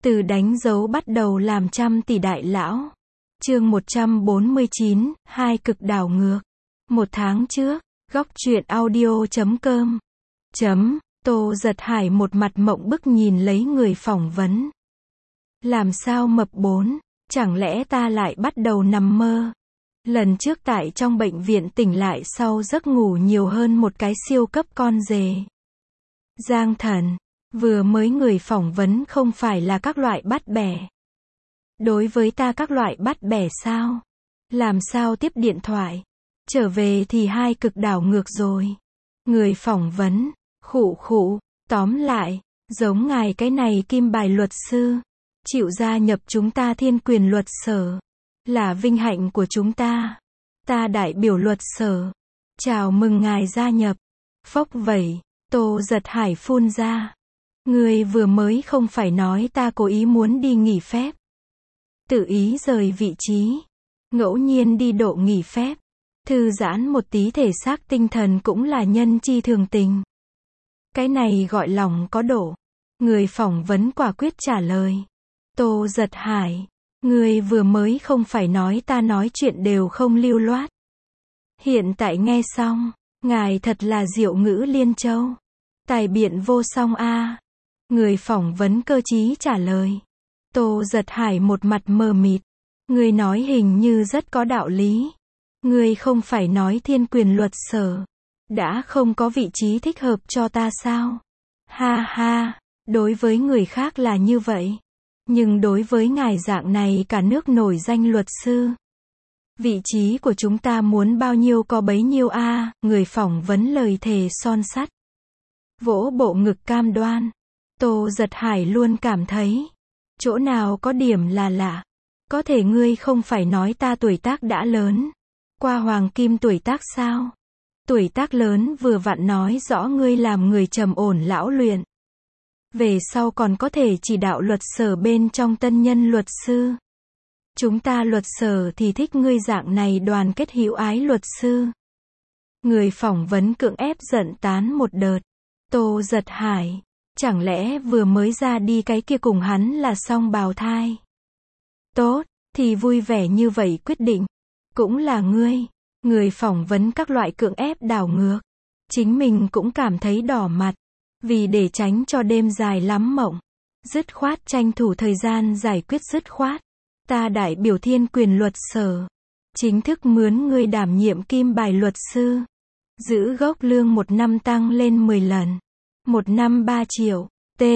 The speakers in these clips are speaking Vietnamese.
Từ đánh dấu bắt đầu làm trăm tỷ đại lão. Chương 149, hai cực đảo ngược. Một tháng trước, góc truyện audio.com. Tô Giật Hải một mặt mộng bức nhìn lấy người phỏng vấn. Làm sao mập bốn, chẳng lẽ ta lại bắt đầu nằm mơ? Lần trước tại trong bệnh viện tỉnh lại sau giấc ngủ nhiều hơn một cái siêu cấp con dề. Giang Thần, vừa mới người phỏng vấn không phải là các loại bắt bẻ. Đối với ta các loại bắt bẻ sao? Làm sao tiếp điện thoại? Trở về thì hai cực đảo ngược rồi. Người phỏng vấn, khụ, tóm lại, giống ngài cái này kim bài luật sư, chịu gia nhập chúng ta Thiên Quyền luật sở, là vinh hạnh của chúng ta. Ta đại biểu luật sở, chào mừng ngài gia nhập. Phốc vậy, Tô Giật Hải phun ra. Người vừa mới không phải nói ta cố ý muốn đi nghỉ phép. Tự ý rời vị trí, ngẫu nhiên đi độ nghỉ phép, thư giãn một tí thể xác tinh thần cũng là nhân chi thường tình. Cái này gọi lòng có độ. Người phỏng vấn quả quyết trả lời. Tô Giật Hải, người vừa mới không phải nói ta nói chuyện đều không lưu loát. Hiện tại nghe xong, ngài thật là diệu ngữ liên châu. Tài biện vô song a. Người phỏng vấn cơ trí trả lời. Tô Giật Hải một mặt mờ mịt. Người nói hình như rất có đạo lý. Người không phải nói Thiên Quyền luật sở đã không có vị trí thích hợp cho ta sao? Ha ha, đối với người khác là như vậy. Nhưng đối với ngài dạng này cả nước nổi danh luật sư, vị trí của chúng ta muốn bao nhiêu có bấy nhiêu a. Người phỏng vấn lời thề son sắt, vỗ bộ ngực cam đoan. Tô Giật Hải luôn cảm thấy, chỗ nào có điểm là lạ. Có thể ngươi không phải nói ta tuổi tác đã lớn, qua hoàng kim tuổi tác sao? Tuổi tác lớn vừa vặn nói rõ ngươi làm người trầm ổn lão luyện. Về sau còn có thể chỉ đạo luật sở bên trong tân nhân luật sư. Chúng ta luật sở thì thích ngươi dạng này đoàn kết hữu ái luật sư. Người phỏng vấn cưỡng ép giận tán một đợt. Tô Giật Hải, chẳng lẽ vừa mới ra đi cái kia cùng hắn là song bào thai? Tốt, thì vui vẻ như vậy quyết định. Cũng là ngươi. Người phỏng vấn các loại cưỡng ép đảo ngược. Chính mình cũng cảm thấy đỏ mặt. Vì để tránh cho đêm dài lắm mộng, dứt khoát tranh thủ thời gian giải quyết dứt khoát. Ta đại biểu Thiên Quyền luật sở, chính thức mướn ngươi đảm nhiệm kim bài luật sư. Giữ gốc lương 1 năm tăng lên 10 lần. 1 năm 3 triệu.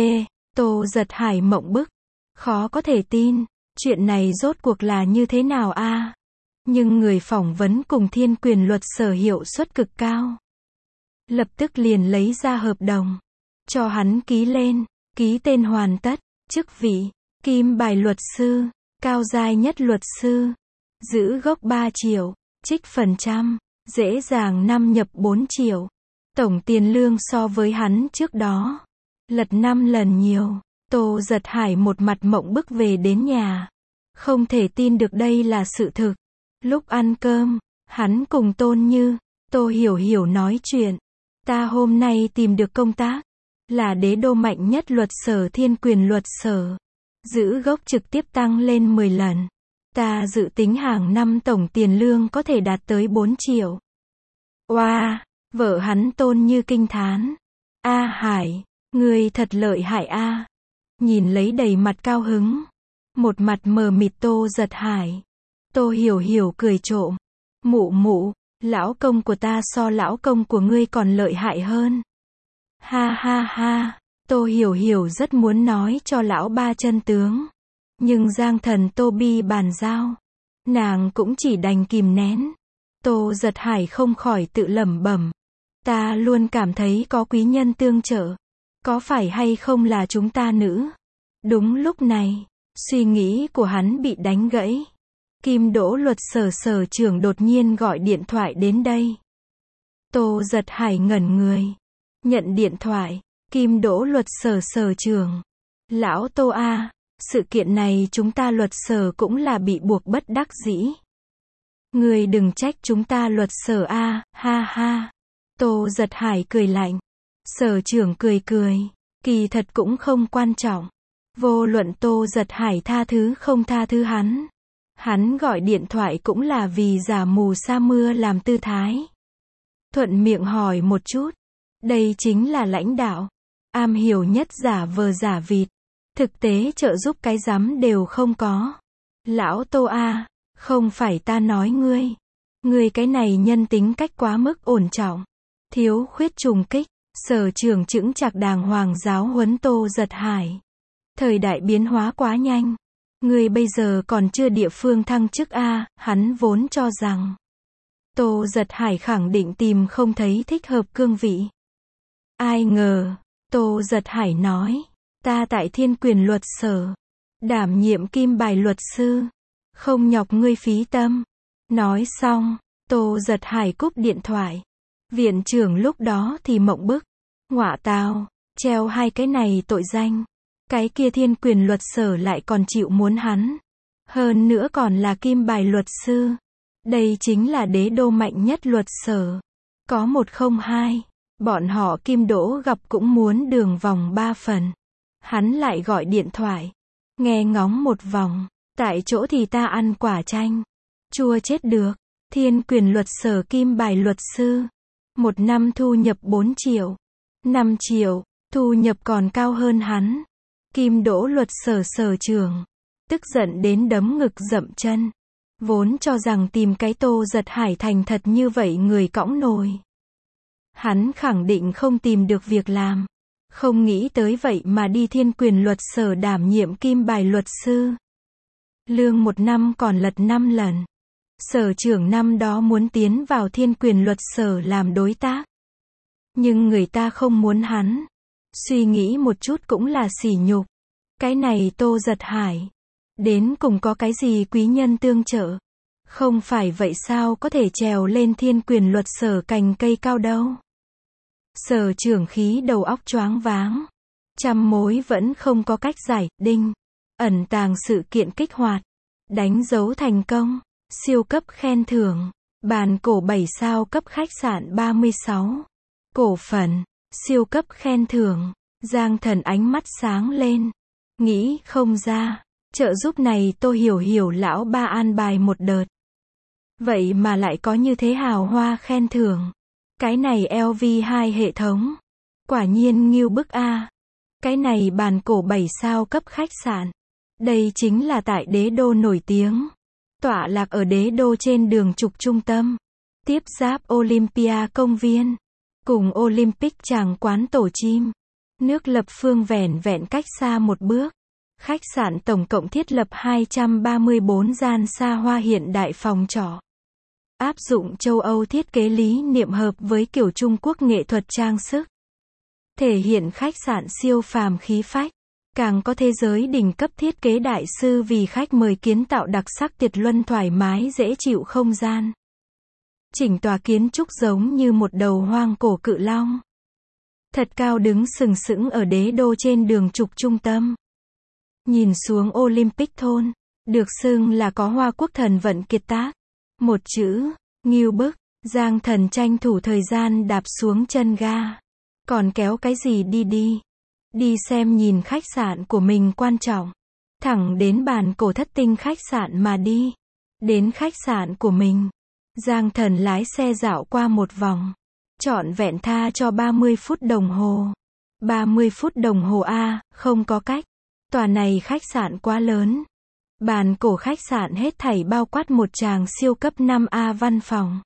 Tô Giật Hải mộng bức. Khó có thể tin, chuyện này rốt cuộc là như thế nào a? Nhưng người phỏng vấn cùng Thiên Quyền luật sở hiệu suất cực cao. Lập tức liền lấy ra hợp đồng, cho hắn ký lên, ký tên hoàn tất, chức vị, kim bài luật sư, cao giai nhất luật sư, giữ gốc 3 triệu, trích phần trăm, dễ dàng năm nhập 4 triệu. Tổng tiền lương so với hắn trước đó, lật 5 lần nhiều. Tô Giật Hải một mặt mộng bức về đến nhà. Không thể tin được đây là sự thực. Lúc ăn cơm, hắn cùng Tôn Như, Tô Hiểu Hiểu nói chuyện. Ta hôm nay tìm được công tác, là đế đô mạnh nhất luật sở Thiên Quyền luật sở. Giữ gốc trực tiếp tăng lên 10 lần. Ta dự tính hàng năm tổng tiền lương có thể đạt tới 4 triệu. Oa, vợ hắn Tôn Như kinh thán. A Hải, ngươi thật lợi hại a. Nhìn lấy đầy mặt cao hứng, một mặt mờ mịt Tô Giật Hải. Tô Hiểu Hiểu cười trộm. Mụ, lão công của ta so lão công của ngươi còn lợi hại hơn. Ha ha ha, Tô Hiểu Hiểu rất muốn nói cho lão ba chân tướng. Nhưng Giang Thần Tô Bi bàn giao, nàng cũng chỉ đành kìm nén. Tô Giật Hải không khỏi tự lẩm bẩm. Ta luôn cảm thấy có quý nhân tương trợ. Có phải hay không là chúng ta nữ? Đúng lúc này, suy nghĩ của hắn bị đánh gãy. Kim Đỗ luật sở sở trưởng đột nhiên gọi điện thoại đến đây. Tô Giật Hải ngẩn người. Nhận điện thoại. Kim Đỗ luật sở sở trưởng. Lão Tô a, sự kiện này chúng ta luật sở cũng là bị buộc bất đắc dĩ. Người đừng trách chúng ta luật sở a, ha ha. Tô Giật Hải cười lạnh. Sở trưởng cười. Kỳ thật cũng không quan trọng. Vô luận Tô Giật Hải tha thứ không tha thứ hắn gọi điện thoại cũng là vì giả mù sa mưa làm tư thái. Thuận miệng hỏi một chút, đây chính là lãnh đạo, am hiểu nhất giả vờ giả vịt, thực tế trợ giúp cái rắm đều không có. Lão Tô a, không phải ta nói ngươi cái này nhân tính cách quá mức ổn trọng, thiếu khuyết trùng kích. Sở trưởng chững chạc đàng hoàng giáo huấn Tô Giật Hải. Thời đại biến hóa quá nhanh, ngươi bây giờ còn chưa địa phương thăng chức a, hắn vốn cho rằng Tô Giật Hải khẳng định tìm không thấy thích hợp cương vị. Ai ngờ, Tô Giật Hải nói, ta tại Thiên Quyền Luật Sở đảm nhiệm kim bài luật sư, không nhọc ngươi phí tâm. Nói xong, Tô Giật Hải cúp điện thoại. Viện trưởng lúc đó thì mộng bức. Ngọa tào, treo hai cái này tội danh. Cái kia Thiên Quyền Luật Sở lại còn chịu muốn hắn. Hơn nữa còn là kim bài luật sư. Đây chính là đế đô mạnh nhất luật sở. Có 102. Bọn họ Kim Đỗ gặp cũng muốn đường vòng 3 phần. Hắn lại gọi điện thoại. Nghe ngóng một vòng. Tại chỗ thì ta ăn quả chanh. Chua chết được. Thiên Quyền Luật Sở kim bài luật sư. Một năm thu nhập 4 triệu. 5 triệu. Thu nhập còn cao hơn hắn. Kim Đỗ Luật Sở sở trưởng. Tức giận đến đấm ngực dậm chân. Vốn cho rằng tìm cái Tô Giật Hải thành thật như vậy người cõng nồi. Hắn khẳng định không tìm được việc làm. Không nghĩ tới vậy mà đi Thiên Quyền Luật Sở đảm nhiệm kim bài luật sư. Lương một năm còn lật 5 lần. Sở trưởng năm đó muốn tiến vào Thiên Quyền Luật Sở làm đối tác. Nhưng người ta không muốn hắn. Suy nghĩ một chút cũng là sỉ nhục. Cái này Tô Giật Hải. Đến cùng có cái gì quý nhân tương trợ. Không phải vậy sao có thể trèo lên Thiên Quyền Luật Sở cành cây cao đâu. Sở trưởng khí đầu óc choáng váng. Trăm mối vẫn không có cách giải, đinh. Ẩn tàng sự kiện kích hoạt. Đánh dấu thành công. Siêu cấp khen thưởng. Bàn cổ 7 sao cấp khách sạn 36. Cổ phần. Siêu cấp khen thưởng. Giang Thần ánh mắt sáng lên. Nghĩ không ra. Trợ giúp này tôi hiểu lão ba an bài một đợt. Vậy mà lại có như thế hào hoa khen thưởng. Cái này LV2 hệ thống. Quả nhiên ngưu bức a. Cái này bàn cổ 7 sao cấp khách sạn. Đây chính là tại đế đô nổi tiếng. Tọa lạc ở đế đô trên đường trục trung tâm. Tiếp giáp Olympia công viên. Cùng Olympic tràng quán tổ chim. Nước lập phương vẻn vẹn cách xa một bước. Khách sạn tổng cộng thiết lập 234 gian xa hoa hiện đại phòng trọ. Áp dụng châu Âu thiết kế lý niệm hợp với kiểu Trung Quốc nghệ thuật trang sức. Thể hiện khách sạn siêu phàm khí phách. Càng có thế giới đỉnh cấp thiết kế đại sư vì khách mời kiến tạo đặc sắc tiệt luân thoải mái dễ chịu không gian. Chỉnh tòa kiến trúc giống như một đầu hoang cổ cự long. Thật cao đứng sừng sững ở đế đô trên đường trục trung tâm. Nhìn xuống Olympic thôn, được xưng là có Hoa Quốc thần vận kiệt tác. Một chữ, ngưu bức. Giang Thần tranh thủ thời gian đạp xuống chân ga. Còn kéo cái gì đi. Đi xem nhìn khách sạn của mình quan trọng. Thẳng đến bàn cổ thất tinh khách sạn mà đi. Đến khách sạn của mình. Giang Thần lái xe dạo qua một vòng. Trọn vẹn tha cho 30 phút đồng hồ. 30 phút đồng hồ a, không có cách. Tòa này khách sạn quá lớn. Bàn cổ khách sạn hết thảy bao quát một tràng siêu cấp 5A văn phòng.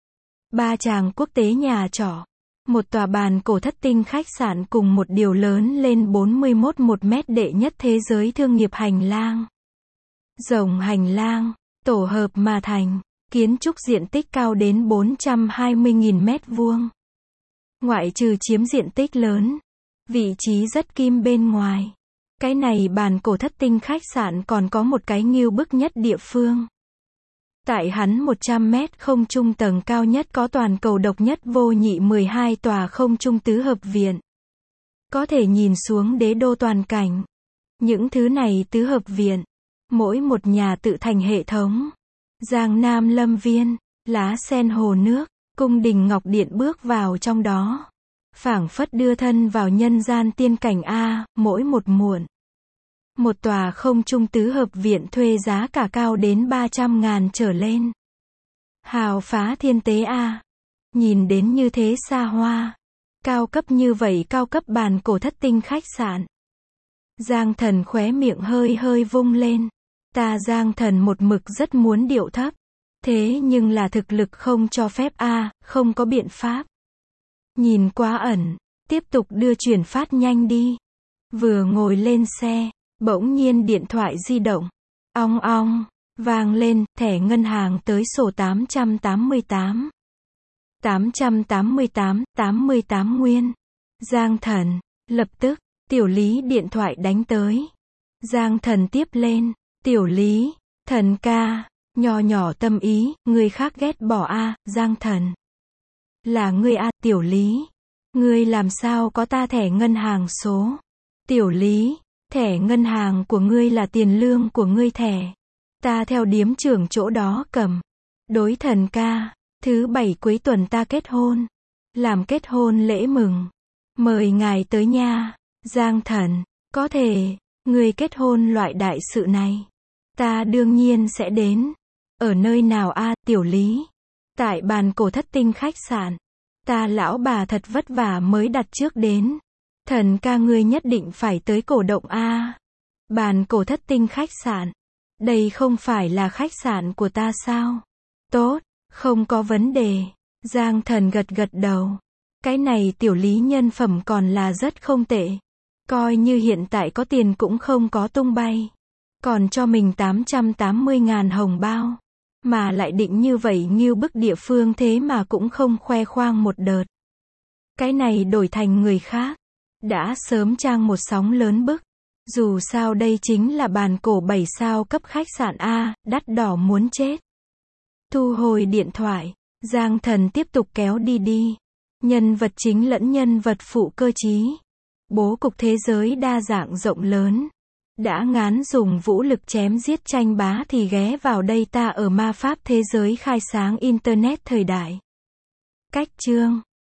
3 tràng quốc tế nhà trọ. Một tòa bàn cổ thất tinh khách sạn cùng một điều lớn lên 41 1 mét đệ nhất thế giới thương nghiệp hành lang. Rộng hành lang, tổ hợp mà thành, kiến trúc diện tích cao đến 420.000 mét vuông. Ngoại trừ chiếm diện tích lớn, vị trí rất kim bên ngoài. Cái này bàn cổ thất tinh khách sạn còn có một cái ngưu bức nhất địa phương. Tại hắn 100 mét không trung tầng cao nhất có toàn cầu độc nhất vô nhị 12 tòa không trung tứ hợp viện. Có thể nhìn xuống đế đô toàn cảnh. Những thứ này tứ hợp viện, mỗi một nhà tự thành hệ thống. Giang Nam Lâm Viên, lá sen hồ nước, cung đình ngọc điện bước vào trong đó. Phảng phất đưa thân vào nhân gian tiên cảnh a, mỗi một muộn. Một tòa không trung tứ hợp viện thuê giá cả cao đến 300.000 trở lên. Hào phá thiên tế a. Nhìn đến như thế xa hoa. Cao cấp như vậy, cao cấp bàn cổ thất tinh khách sạn. Giang Thần khóe miệng hơi hơi vung lên. Giang Thần một mực rất muốn điệu thấp. Thế nhưng là thực lực không cho phép a, không có biện pháp. Nhìn quá ẩn, tiếp tục đưa chuyển phát nhanh đi. Vừa ngồi lên xe, bỗng nhiên điện thoại di động. Ong ong, vang lên, thẻ ngân hàng tới sổ 888. 88 nguyên. Giang Thần, lập tức, Tiểu Lý điện thoại đánh tới. Giang Thần tiếp lên, Tiểu Lý, Thần ca, nho nhỏ tâm ý, người khác ghét bỏ a, Giang Thần. Là ngươi a, Tiểu Lý. Ngươi làm sao có ta thẻ ngân hàng số? Tiểu Lý, thẻ ngân hàng của ngươi là tiền lương của ngươi thẻ. Ta theo điếm trưởng chỗ đó cầm. Đối Thần ca, thứ 7 cuối tuần ta kết hôn. Làm kết hôn lễ mừng. Mời ngài tới nha. Giang Thần, có thể, ngươi kết hôn loại đại sự này. Ta đương nhiên sẽ đến. Ở nơi nào a, Tiểu Lý? Tại bàn cổ thất tinh khách sạn. Ta lão bà thật vất vả mới đặt trước đến. Thần ca ngươi nhất định phải tới cổ động a. Bàn cổ thất tinh khách sạn. Đây không phải là khách sạn của ta sao? Tốt, không có vấn đề. Giang Thần gật gật đầu. Cái này Tiểu Lý nhân phẩm còn là rất không tệ. Coi như hiện tại có tiền cũng không có tung bay. Còn cho mình 880.000 hồng bao. Mà lại định như vậy nghiêu bức địa phương thế mà cũng không khoe khoang một đợt. Cái này đổi thành người khác. Đã sớm trang một sóng lớn bức. Dù sao đây chính là bàn cổ 7 sao cấp khách sạn A, đắt đỏ muốn chết. Thu hồi điện thoại. Giang Thần tiếp tục kéo đi. Nhân vật chính lẫn nhân vật phụ cơ trí. Bố cục thế giới đa dạng rộng lớn. Đã ngán dùng vũ lực chém giết tranh bá thì ghé vào đây, ta ở ma pháp thế giới khai sáng Internet thời đại. Cách chương